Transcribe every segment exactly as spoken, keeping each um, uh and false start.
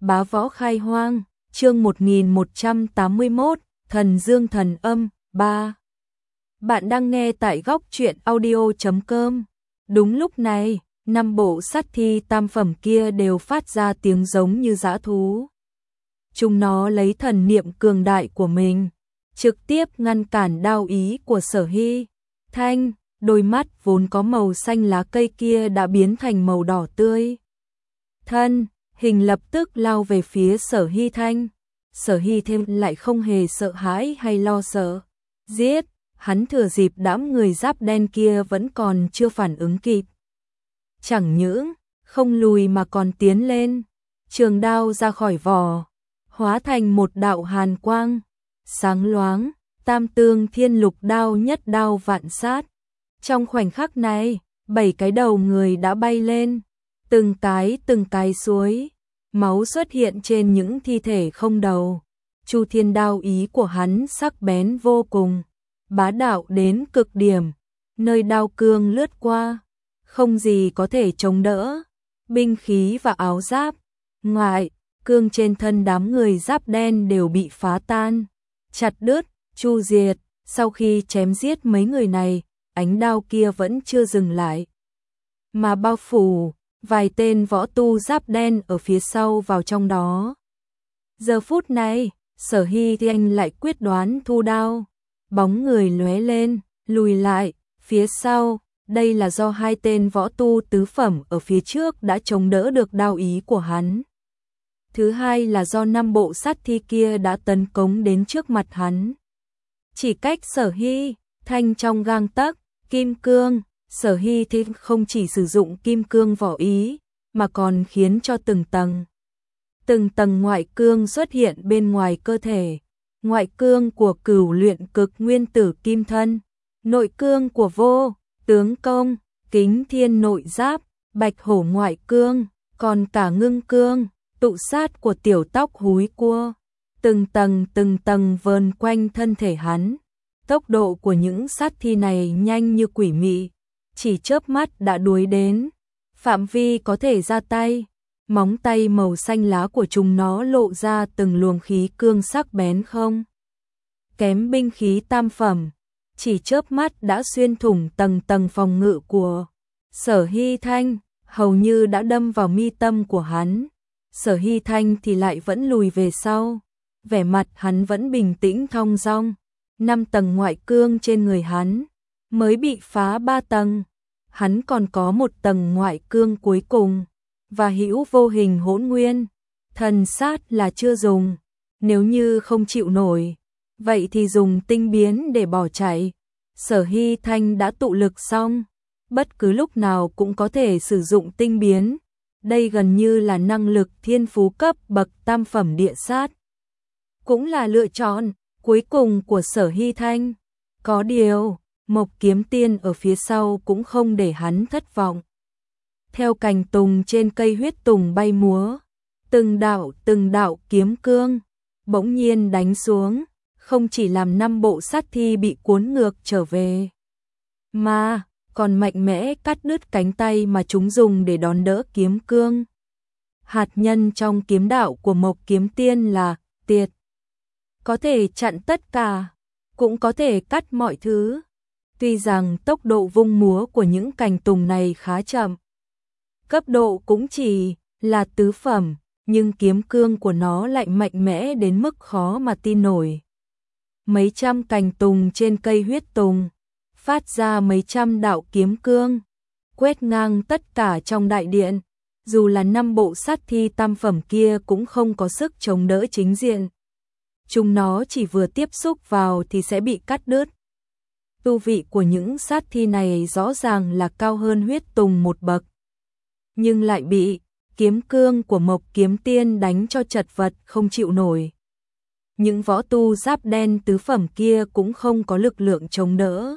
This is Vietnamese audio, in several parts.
Bá Võ Khai Hoang, chương một nghìn một trăm tám mươi mốt, Thần Dương Thần Âm, ba. Bạn đang nghe tại góc truyện audio chấm com. Đúng lúc này, năm bộ sát thi tam phẩm kia đều phát ra tiếng giống như dã thú. Chúng nó lấy thần niệm cường đại của mình, trực tiếp ngăn cản đao ý của Sở Hy Thanh, đôi mắt vốn có màu xanh lá cây kia đã biến thành màu đỏ tươi. Thân hình lập tức lao về phía Sở Hy Thanh. Sở Hy thêm lại không hề sợ hãi hay lo sợ. Giết, hắn thừa dịp đám người giáp đen kia vẫn còn chưa phản ứng kịp. Chẳng những không lùi mà còn tiến lên, trường đao ra khỏi vỏ, hóa thành một đạo hàn quang, sáng loáng, tam tương thiên lục đao nhất đao vạn sát. Trong khoảnh khắc này, bảy cái đầu người đã bay lên, từng cái từng cái suối, máu xuất hiện trên những thi thể không đầu. Chu Thiên đao ý của hắn sắc bén vô cùng, bá đạo đến cực điểm, nơi đao cương lướt qua, không gì có thể chống đỡ. Binh khí và áo giáp, ngoại, cương trên thân đám người giáp đen đều bị phá tan, chặt đứt, chu diệt. Sau khi chém giết mấy người này, ánh đao kia vẫn chưa dừng lại, mà bao phủ vài tên võ tu giáp đen ở phía sau vào trong đó. Giờ phút này, Sở Hy Thanh lại quyết đoán thu đao, bóng người lóe lên, lùi lại, phía sau, đây là do hai tên võ tu tứ phẩm ở phía trước đã chống đỡ được đao ý của hắn. Thứ hai là do năm bộ sát thi kia đã tấn công đến trước mặt hắn. Chỉ cách Sở Hy Thanh trong gang tấc, kim cương. Sở Hy Thanh không chỉ sử dụng kim cương võ ý, mà còn khiến cho từng tầng, từng tầng ngoại cương xuất hiện bên ngoài cơ thể. Ngoại cương của Cửu Luyện Cực Nguyên Tử Kim Thân, nội cương của Vô Tướng Công, Kính Thiên Nội Giáp, Bạch Hổ ngoại cương, còn cả ngưng cương, tụ sát của Tiểu Tóc Húi Cua, từng tầng từng tầng vờn quanh thân thể hắn. Tốc độ của những sát thi này nhanh như quỷ mị, chỉ chớp mắt đã đuổi đến phạm vi có thể ra tay. Móng tay màu xanh lá của chúng nó lộ ra từng luồng khí cương sắc bén không kém binh khí tam phẩm, chỉ chớp mắt đã xuyên thủng tầng tầng phòng ngự của Sở Hy Thanh, hầu như đã đâm vào mi tâm của hắn. Sở Hy Thanh thì lại vẫn lùi về sau, vẻ mặt hắn vẫn bình tĩnh thong dong. Năm tầng ngoại cương trên người hắn mới bị phá ba tầng, hắn còn có một tầng ngoại cương cuối cùng, và hữu vô hình hỗn nguyên thần sát là chưa dùng. Nếu như không chịu nổi, vậy thì dùng tinh biến để bỏ chạy. Sở Hy Thanh đã tụ lực xong, bất cứ lúc nào cũng có thể sử dụng tinh biến. Đây gần như là năng lực thiên phú cấp bậc tam phẩm địa sát, cũng là lựa chọn cuối cùng của Sở Hy Thanh. Có điều, Mộc Kiếm Tiên ở phía sau cũng không để hắn thất vọng. Theo cành tùng trên cây huyết tùng bay múa, từng đạo từng đạo kiếm cương bỗng nhiên đánh xuống, không chỉ làm năm bộ sát thi bị cuốn ngược trở về, mà còn mạnh mẽ cắt đứt cánh tay mà chúng dùng để đón đỡ kiếm cương. Hạt nhân trong kiếm đạo của Mộc Kiếm Tiên là tiệt, có thể chặn tất cả, cũng có thể cắt mọi thứ. Tuy rằng tốc độ vung múa của những cành tùng này khá chậm, cấp độ cũng chỉ là tứ phẩm, nhưng kiếm cương của nó lại mạnh mẽ đến mức khó mà tin nổi. Mấy trăm cành tùng trên cây huyết tùng phát ra mấy trăm đạo kiếm cương, quét ngang tất cả trong đại điện. Dù là năm bộ sát thi tam phẩm kia cũng không có sức chống đỡ chính diện. Chúng nó chỉ vừa tiếp xúc vào thì sẽ bị cắt đứt. Tu vị của những sát thi này rõ ràng là cao hơn huyết tùng một bậc, nhưng lại bị kiếm cương của Mộc Kiếm Tiên đánh cho chật vật không chịu nổi. Những võ tu giáp đen tứ phẩm kia cũng không có lực lượng chống đỡ,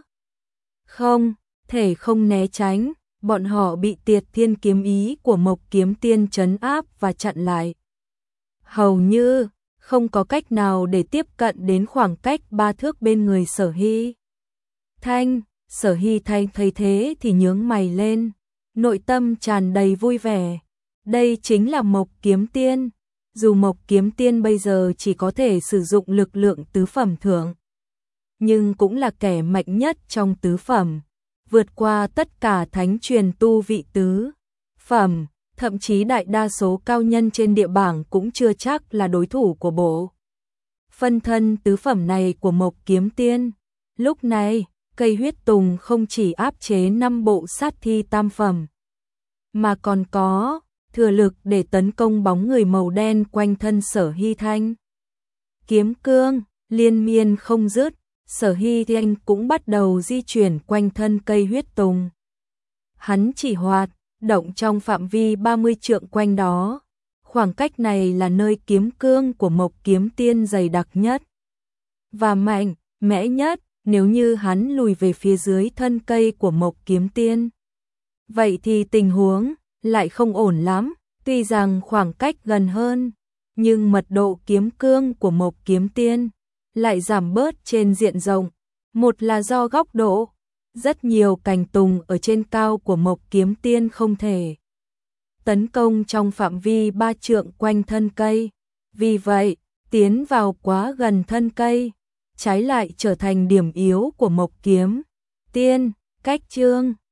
không thể không né tránh. Bọn họ bị Tiệt Thiên kiếm ý của Mộc Kiếm Tiên trấn áp và chặn lại, hầu như không có cách nào để tiếp cận đến khoảng cách ba thước bên người Sở Hy Thanh. Sở Hy Thanh thấy thế thì nhướng mày lên, nội tâm tràn đầy vui vẻ. Đây chính là Mộc Kiếm Tiên, Dù Mộc Kiếm Tiên bây giờ chỉ có thể sử dụng lực lượng tứ phẩm thượng, nhưng cũng là kẻ mạnh nhất trong tứ phẩm, vượt qua tất cả thánh truyền tu vị tứ phẩm, thậm chí đại đa số cao nhân trên địa bảng cũng chưa chắc là đối thủ của bộ phân thân tứ phẩm này của Mộc Kiếm Tiên. Lúc này, cây huyết tùng không chỉ áp chế năm bộ sát thi tam phẩm, mà còn có thừa lực để tấn công bóng người màu đen quanh thân Sở Hy Thanh. Kiếm cương liên miên không dứt, Sở Hy Thanh cũng bắt đầu di chuyển quanh thân cây huyết tùng. Hắn chỉ hoạt động trong phạm vi ba mươi trượng quanh đó. Khoảng cách này là nơi kiếm cương của Mộc Kiếm Tiên dày đặc nhất và mạnh mẽ nhất. Nếu như hắn lùi về phía dưới thân cây của Mộc Kiếm Tiên, vậy thì tình huống lại không ổn lắm. Tuy rằng khoảng cách gần hơn, nhưng mật độ kiếm cương của Mộc Kiếm Tiên lại giảm bớt trên diện rộng. Một là do góc độ, rất nhiều cành tùng ở trên cao của Mộc Kiếm Tiên không thể tấn công trong phạm vi ba trượng quanh thân cây. Vì vậy, tiến vào quá gần thân cây, trái lại trở thành điểm yếu của Mộc Kiếm Tiên. Cách chương